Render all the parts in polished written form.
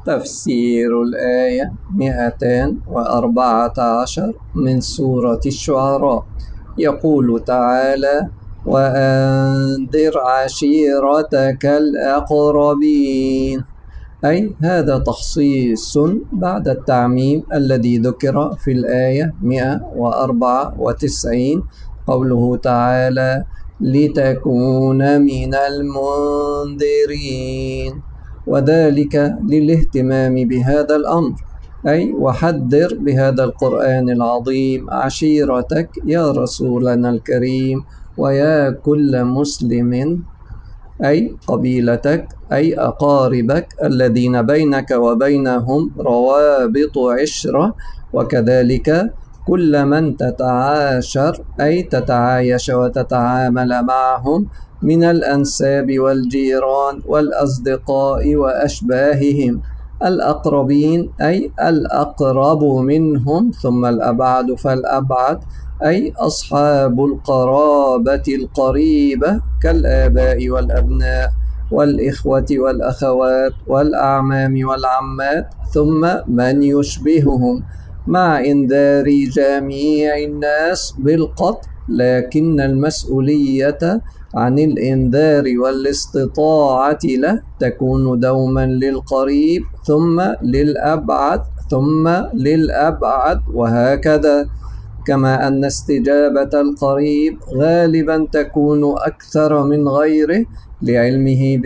تفسير الآية 214 من سورة الشعراء. يقول تعالى: وأنذر عشيرتك الأقربين، أي هذا تخصيص بعد التعميم الذي ذكر في الآية 194. قوله تعالى: لتكون من المنذرين، وذلك للاهتمام بهذا الأمر، أي وحذر بهذا القرآن العظيم عشيرتك يا رسولنا الكريم، ويا كل مسلم، أي قبيلتك، أي أقاربك الذين بينك وبينهم روابط عشرة، وكذلك كل من تتعاشر أي تتعايش وتتعامل معهم من الأنساب والجيران والأصدقاء وأشباههم. الأقربين أي الأقرب منهم، ثم الأبعد فالأبعد، أي أصحاب القرابة القريبة كالآباء والأبناء والإخوة والأخوات والأعمام والعمات، ثم من يشبههم، مع إنذار جميع الناس بالقطع، لكن المسؤولية عن الإنذار والاستطاعة له تكون دوما للقريب، ثم للأبعد، ثم للأبعد، وهكذا. كما أن استجابة القريب غالبا تكون أكثر من غيره لعلمه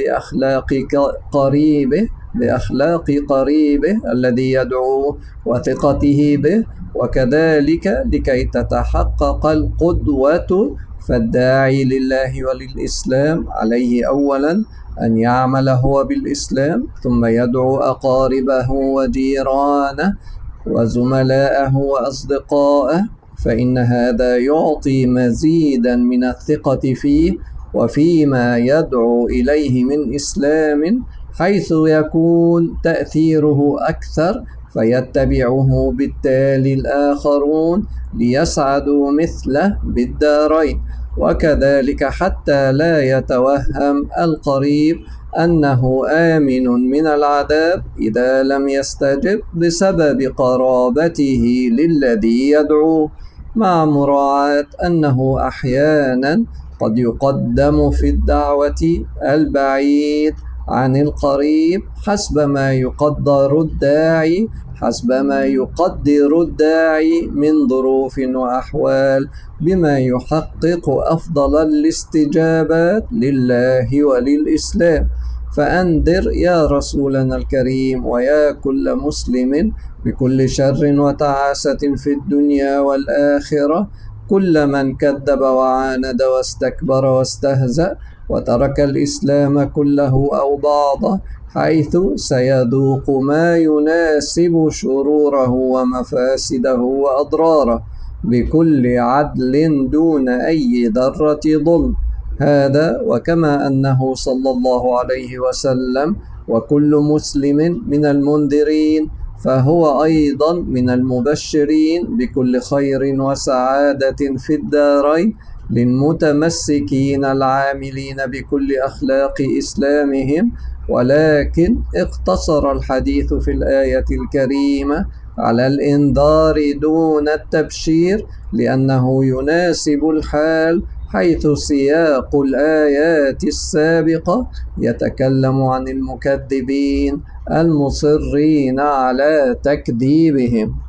بأخلاق قريبه الذي يدعوه وثقته به، وكذلك لكي تتحقق القدوة، فالداعي لله وللإسلام عليه أولا أن يعمل هو بالإسلام، ثم يدعو أقاربه وجيرانه وزملاءه وأصدقائه، فإن هذا يعطي مزيدا من الثقة فيه وفيما يدعو إليه من إسلام، حيث يكون تأثيره أكثر، فيتبعه بالتالي الآخرون ليسعدوا مثله بالدارين. وكذلك حتى لا يتوهم القريب أنه آمن من العذاب إذا لم يستجب بسبب قرابته للذي يدعوه، مع مراعاة أنه أحيانا قد يقدم في الدعوة البعيد عن القريب حسب ما يقدر الداعي من ظروف وأحوال، بما يحقق أفضل الاستجابات لله وللإسلام. فأنذر يا رسولنا الكريم ويا كل مسلم بكل شر وتعاسة في الدنيا والآخرة كل من كذب وعاند واستكبر واستهزأ وترك الإسلام كله أو بعضه، حيث سيذوق ما يناسب شروره ومفاسده وأضراره بكل عدل دون أي ذرة ظلم. هذا وكما أنه صلى الله عليه وسلم وكل مسلم من المنذرين، فهو أيضا من المبشرين بكل خير وسعادة في الدارين للمتمسكين العاملين بكل أخلاق إسلامهم. ولكن اقتصر الحديث في الآية الكريمة على الإنذار دون التبشير، لأنه يناسب الحال، حيث سياق الآيات السابقة يتكلم عن المكذبين المصرين على تكذيبهم.